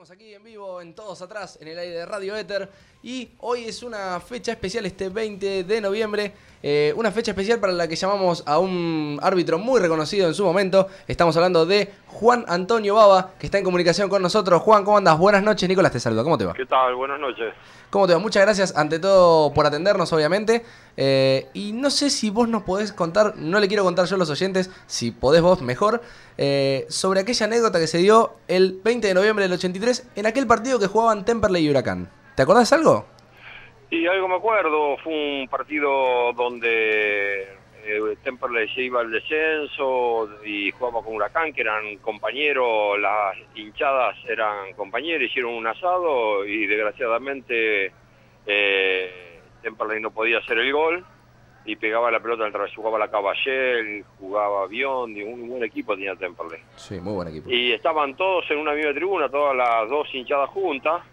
Seguimos aquí en vivo, en Todos Atrás, en el aire de Radio Éter. Y hoy es una fecha especial, este 20 de noviembre. Una fecha especial para la que llamamos a un árbitro muy reconocido en su momento. Estamos hablando de Juan Antonio Bava, que está en comunicación con nosotros. Juan, ¿cómo andás? Buenas noches, Nicolás te saluda. ¿Cómo te va? ¿Qué tal? Buenas noches. ¿Cómo te va? Muchas gracias, ante todo, por atendernos, obviamente. Y no sé si vos nos podés contar, no le quiero contar yo a los oyentes, si podés vos mejor, sobre aquella anécdota que se dio el 20 de noviembre del 83 en aquel partido que jugaban Temperley y Huracán. ¿Te acordás algo? Y algo me acuerdo, fue un partido donde Temperley se iba al descenso y jugaba con Huracán, que eran compañeros, las hinchadas eran compañeros, hicieron un asado y desgraciadamente Temperley no podía hacer el gol y pegaba la pelota en el travesaño, jugaba la Caballel, jugaba Biondi, un buen equipo tenía Temperley. Sí, muy buen equipo. Y estaban todos en una misma tribuna, todas las dos hinchadas juntas.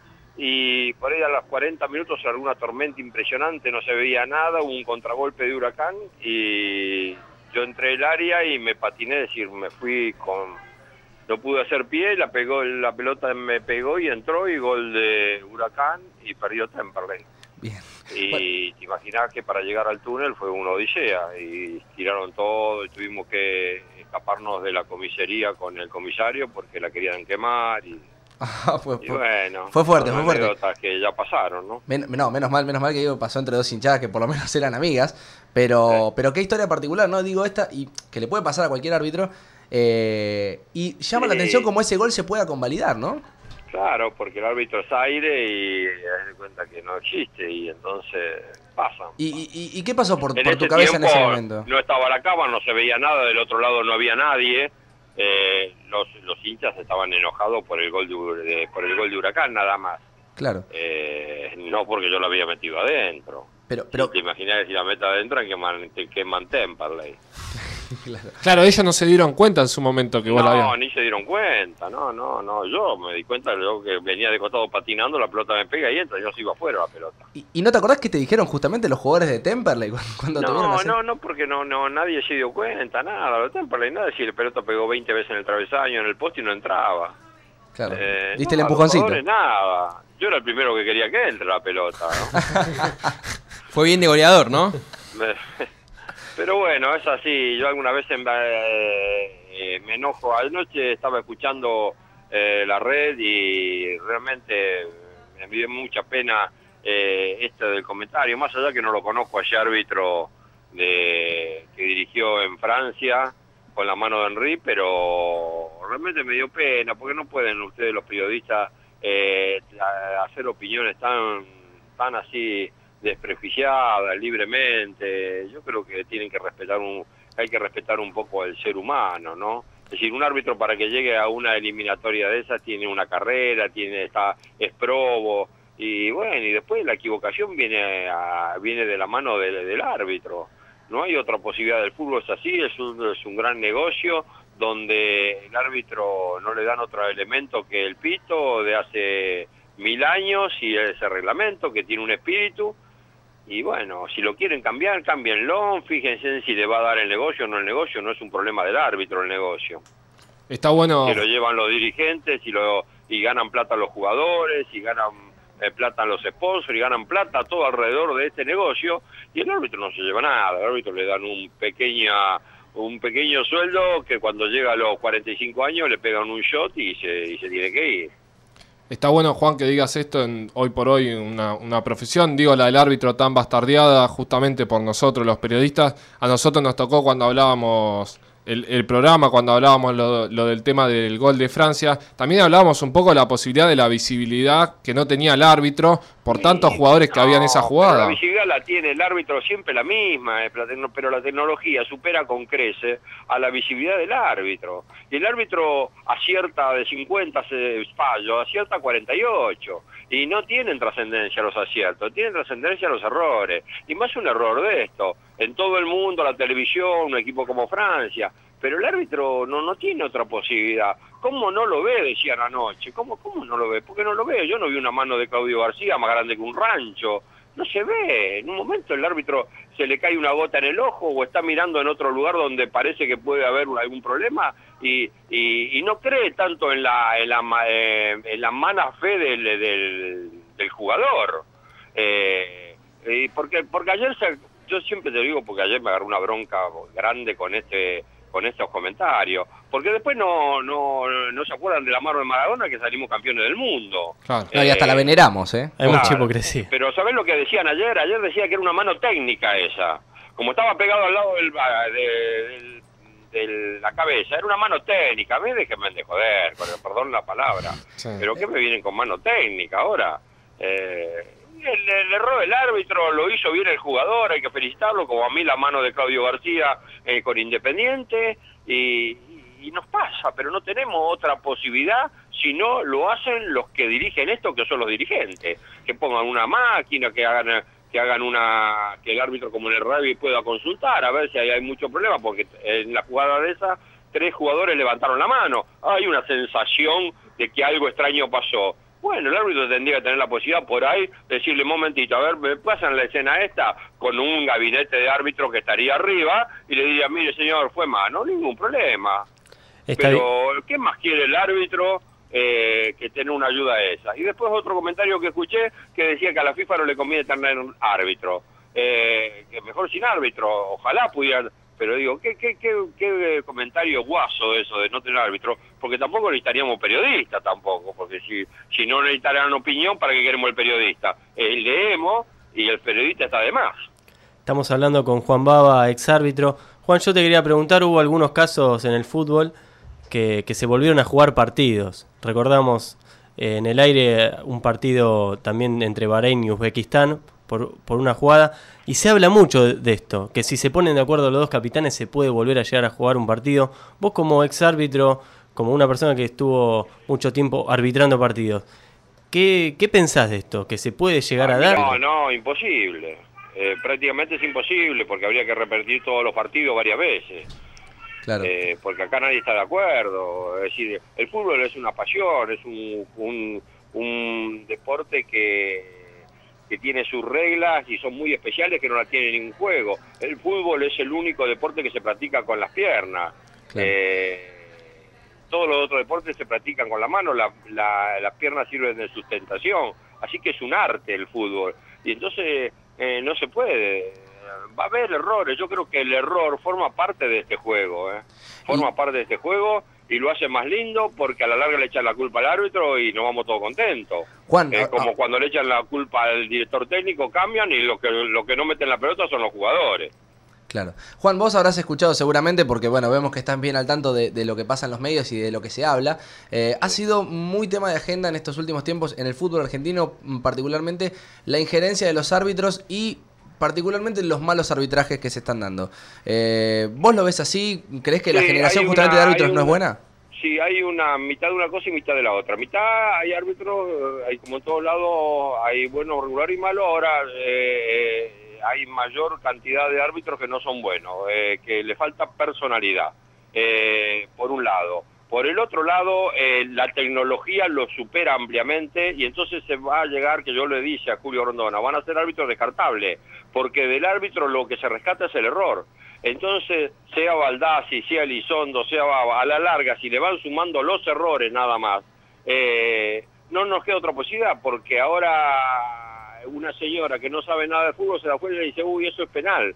Y por ahí a los 40 minutos alguna tormenta impresionante, no se veía nada, hubo un contragolpe de Huracán y yo entré al área y me patiné, es decir, me fui con... No pude hacer pie, la pelota me pegó y entró y gol de Huracán y perdió Temperley. Bien. Y Bueno, te imaginás que para llegar al túnel fue una odisea y tiraron todo y tuvimos que escaparnos de la comisaría con el comisario porque la querían quemar y bueno, fue fuerte, son fue fuerte. anécdotas que ya pasaron, ¿no? No, menos mal que digo, pasó entre dos hinchadas que por lo menos eran amigas, pero qué historia particular, ¿no? Digo esta, y que le puede pasar a cualquier árbitro, y llama la atención cómo ese gol se pueda convalidar, ¿no? Claro, porque el árbitro es aire y das de cuenta que no existe y entonces pasa. ¿Y qué pasó por En tu cabeza en tiempo ese momento? no estaba la cama, no se veía nada, del otro lado no había nadie. Los hinchas estaban enojados por el gol de Huracán nada más. Claro. No porque yo lo había metido adentro. Pero Si te imaginas si la meta adentro en que Temperley. Claro, ellos no se dieron cuenta en su momento que vos la habías... No, ni se dieron cuenta, no, yo me di cuenta, yo que venía de costado patinando, la pelota me pega y entra, yo sigo afuera la pelota. ¿Y no te acordás que te dijeron justamente los jugadores de Temperley cuando te vieron hacer? No, porque no, nadie se dio cuenta, nada, lo de Temperley, nada, si la pelota pegó 20 veces en el travesaño, en el poste y no entraba. Claro, diste el empujoncito. Los jugadores, nada, yo era el primero que quería que entre la pelota, ¿no? Fue bien de goleador, ¿no? Pero bueno, es así. Yo alguna vez me enojo. Anoche estaba escuchando la red y realmente me dio mucha pena del comentario. Más allá que no lo conozco a ese árbitro que dirigió en Francia con la mano de Henry, pero realmente me dio pena porque no pueden ustedes los periodistas hacer opiniones tan así desprejuiciada, libremente. Yo creo que hay que respetar un poco al ser humano, ¿no? Es decir, un árbitro para que llegue a una eliminatoria de esas tiene una carrera, es probo, y bueno, y después la equivocación viene de la mano del árbitro. No hay otra posibilidad, del fútbol es así, es un gran negocio donde el árbitro no le dan otro elemento que el pito de hace 1000 años y ese reglamento que tiene un espíritu. Y bueno, si lo quieren cambiar, cámbienlo, fíjense en si le va a dar el negocio o no el negocio, no es un problema del árbitro el negocio. Está bueno... Que lo llevan los dirigentes y ganan plata los jugadores, y ganan plata los sponsors, y ganan plata todo alrededor de este negocio, y el árbitro no se lleva nada, al árbitro le dan un pequeño sueldo que cuando llega a los 45 años le pegan un shot y se tiene que ir. Está bueno, Juan, que digas esto hoy por hoy, una profesión, digo, la del árbitro tan bastardeada justamente por nosotros, los periodistas. A nosotros nos tocó cuando hablábamos el programa, cuando hablábamos lo del tema del gol de Francia. También hablábamos un poco de la posibilidad de la visibilidad que no tenía el árbitro por tantos jugadores que había en esa jugada. La visibilidad la tiene el árbitro siempre la misma, pero la tecnología supera con creces a la visibilidad del árbitro. Y el árbitro acierta de 50 fallos, acierta 48. Y no tienen trascendencia los aciertos, tienen trascendencia los errores. Y más un error de esto. En todo el mundo, la televisión, un equipo como Francia. Pero el árbitro no tiene otra posibilidad. ¿Cómo no lo ve? Decían anoche. ¿Cómo no lo ve? ¿Por qué no lo veo? Yo no vi una mano de Claudio García más grande que un rancho. no se ve. En un momento el árbitro se le cae una gota en el ojo o está mirando en otro lugar donde parece que puede haber algún problema y no cree tanto en la mala fe del jugador. Porque ayer yo siempre te digo, porque ayer me agarró una bronca grande con estos comentarios, porque después no se acuerdan de la mano de Maradona que salimos campeones del mundo. Claro. No, y hasta la veneramos, Hay claro, mucha hipocresía. Pero ¿sabés lo que decían ayer? Ayer decía que era una mano técnica esa. Como estaba pegado al lado de la cabeza, era una mano técnica. A mí déjenme de joder, con el perdón la palabra. Sí. Pero ¿qué me vienen con mano técnica ahora? El error del árbitro lo hizo bien el jugador, hay que felicitarlo, como a mí la mano de Claudio García con Independiente, y nos pasa, pero no tenemos otra posibilidad si no lo hacen los que dirigen esto, que son los dirigentes, que pongan una máquina, que hagan que el árbitro, como en el rugby, pueda consultar a ver si hay mucho problema, porque en la jugada de esa 3 jugadores levantaron la mano, hay una sensación de que algo extraño pasó. Bueno, el árbitro tendría que tener la posibilidad por ahí de decirle, momentito, a ver, me pasan la escena esta con un gabinete de árbitro que estaría arriba y le diría, mire señor, fue mano, ningún problema. Pero, ¿qué más quiere el árbitro que tener una ayuda esa? Y después otro comentario que escuché que decía que a la FIFA no le conviene tener un árbitro, que mejor sin árbitro, ojalá pudieran... Pero digo, ¿qué comentario guaso eso de no tener árbitro? Porque tampoco necesitaríamos periodistas tampoco, porque si no necesitaran opinión, ¿para qué queremos el periodista? Leemos y el periodista está de más. Estamos hablando con Juan Baba, ex árbitro. Juan, yo te quería preguntar, hubo algunos casos en el fútbol que se volvieron a jugar partidos. Recordamos en el aire un partido también entre Bahrein y Uzbekistán, por una jugada, y se habla mucho de esto, que si se ponen de acuerdo los dos capitanes se puede volver a llegar a jugar un partido. Vos como ex árbitro, como una persona que estuvo mucho tiempo arbitrando partidos, ¿qué pensás de esto? ¿Que se puede llegar a dar? No, imposible. Prácticamente es imposible, porque habría que repetir todos los partidos varias veces. Claro. Porque acá nadie está de acuerdo. Es decir, el fútbol es una pasión, es un deporte que tiene sus reglas y son muy especiales, que no la tiene ningún juego. El fútbol es el único deporte que se practica con las piernas. Claro. Todos los otros deportes se practican con la mano, las piernas sirven de sustentación, así que es un arte el fútbol. Y entonces no se puede, va a haber errores. Yo creo que el error forma parte de este juego, forma parte de este juego y lo hace más lindo, porque a la larga le echan la culpa al árbitro y nos vamos todos contentos. Juan, como cuando le echan la culpa al director técnico, cambian, y lo que no meten la pelota son los jugadores. Claro. Juan, vos habrás escuchado seguramente, porque bueno, vemos que estás bien al tanto de lo que pasa en los medios y de lo que se habla. Ha sido muy tema de agenda en estos últimos tiempos en el fútbol argentino, particularmente la injerencia de los árbitros y particularmente los malos arbitrajes que se están dando. ¿Vos lo ves así? ¿Crees que la generación justamente de árbitros no es buena? Sí, hay una mitad de una cosa y mitad de la otra. Mitad hay árbitros, hay como en todos lados, hay buenos, regulares y malos. Ahora hay mayor cantidad de árbitros que no son buenos, que le falta personalidad, por un lado. Por el otro lado, la tecnología lo supera ampliamente, y entonces se va a llegar, que yo le dije a Julio Rondona, van a ser árbitros descartables, porque del árbitro lo que se rescata es el error. Entonces, sea Baldassi, sea Elizondo, sea Baba, a la larga, si le van sumando los errores nada más, no nos queda otra posibilidad, porque ahora una señora que no sabe nada de fútbol se da cuenta y dice, uy, eso es penal.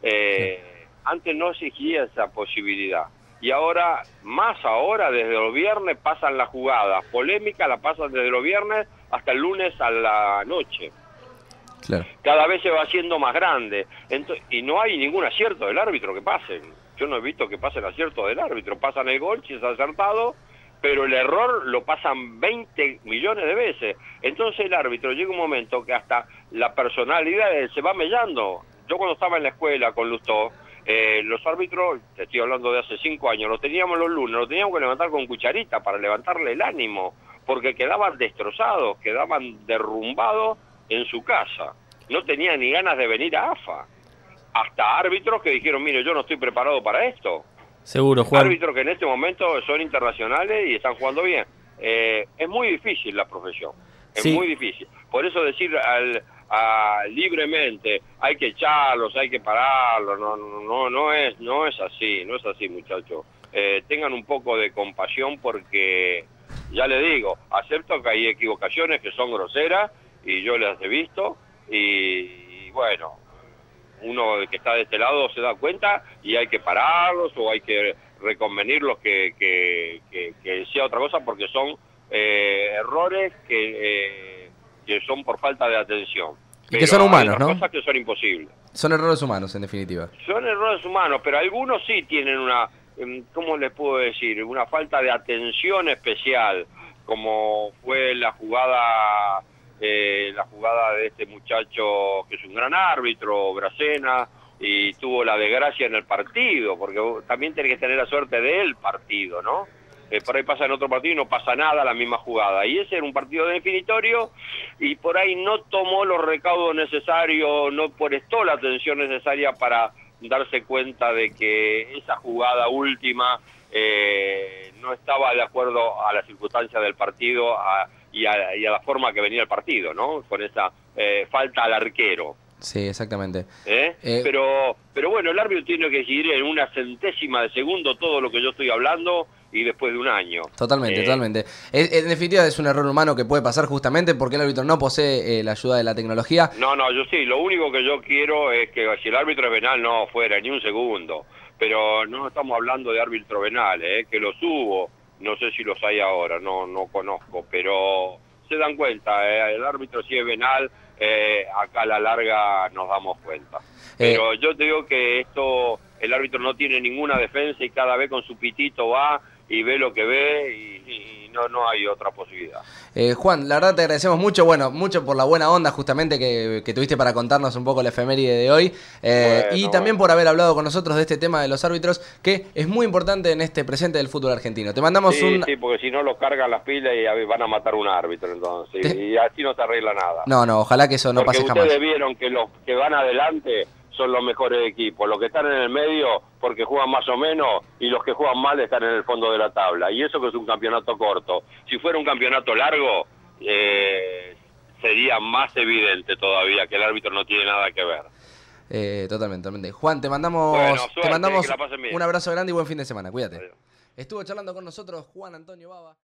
Antes no existía esa posibilidad. Y ahora, más ahora, desde los viernes pasan las jugadas polémicas, la pasan desde los viernes hasta el lunes a la noche. Claro. Cada vez se va haciendo más grande. Y no hay ningún acierto del árbitro que pasen. Yo no he visto que pasen acierto del árbitro. Pasan el gol, si es acertado, pero el error lo pasan 20 millones de veces. Entonces el árbitro llega un momento que hasta la personalidad se va mellando. Yo cuando estaba en la escuela con Lustó, los árbitros, te estoy hablando de hace 5 años, los teníamos los lunes, los teníamos que levantar con cucharita para levantarle el ánimo, porque quedaban destrozados, quedaban derrumbados en su casa. No tenían ni ganas de venir a AFA. Hasta árbitros que dijeron, mire, yo no estoy preparado para esto. Seguro, Juan. Árbitros que en este momento son internacionales y están jugando bien. Es muy difícil la profesión. Es muy difícil. Por eso decir libremente, hay que echarlos, hay que pararlos, no es así, muchachos. Tengan un poco de compasión porque, ya le digo, acepto que hay equivocaciones que son groseras y yo las he visto y bueno, uno que está de este lado se da cuenta y hay que pararlos o hay que reconvenirlos que sea otra cosa porque son errores que son por falta de atención. Y que son humanos, hay ¿no? Cosas que son imposibles. Son errores humanos, en definitiva. Son errores humanos, pero algunos sí tienen una, ¿cómo les puedo decir? Una falta de atención especial, como fue la jugada de este muchacho que es un gran árbitro, Bracena, y tuvo la desgracia en el partido, porque también tiene que tener la suerte del partido, ¿no? Por ahí pasa en otro partido y no pasa nada la misma jugada. Y ese era un partido definitorio y por ahí no tomó los recaudos necesarios, no prestó la atención necesaria para darse cuenta de que esa jugada última no estaba de acuerdo a las circunstancias del partido y a la forma que venía el partido, ¿no? Con esa falta al arquero. Sí, exactamente. Pero bueno, el árbitro tiene que decidir en una centésima de segundo todo lo que yo estoy hablando y después de un año. Totalmente, totalmente. En definitiva es un error humano que puede pasar justamente porque el árbitro no posee la ayuda de la tecnología. No, yo sí, lo único que yo quiero es que si el árbitro es venal no fuera ni un segundo, pero no estamos hablando de árbitro venal, que los hubo, no sé si los hay ahora, no conozco, pero se dan cuenta, el árbitro si es venal, acá a la larga nos damos cuenta. Pero yo te digo que el árbitro no tiene ninguna defensa y cada vez con su pitito va y ve lo que ve y no hay otra posibilidad. Juan, la verdad te agradecemos mucho, mucho por la buena onda justamente que tuviste para contarnos un poco la efeméride de hoy y también por haber hablado con nosotros de este tema de los árbitros que es muy importante en este presente del fútbol argentino. Te mandamos Sí, porque si no los cargan las pilas y van a matar un árbitro entonces y así no se arregla nada. No, ojalá que eso no pase jamás. Porque ustedes vieron que los que van adelante son los mejores equipos, los que están en el medio porque juegan más o menos y los que juegan mal están en el fondo de la tabla y eso que es un campeonato corto. Si fuera un campeonato largo sería más evidente todavía que el árbitro no tiene nada que ver. Totalmente. Juan, te mandamos suerte, que la pasen bien. un abrazo grande y buen fin de semana, cuídate. Adiós. Estuvo charlando con nosotros Juan Antonio Baba.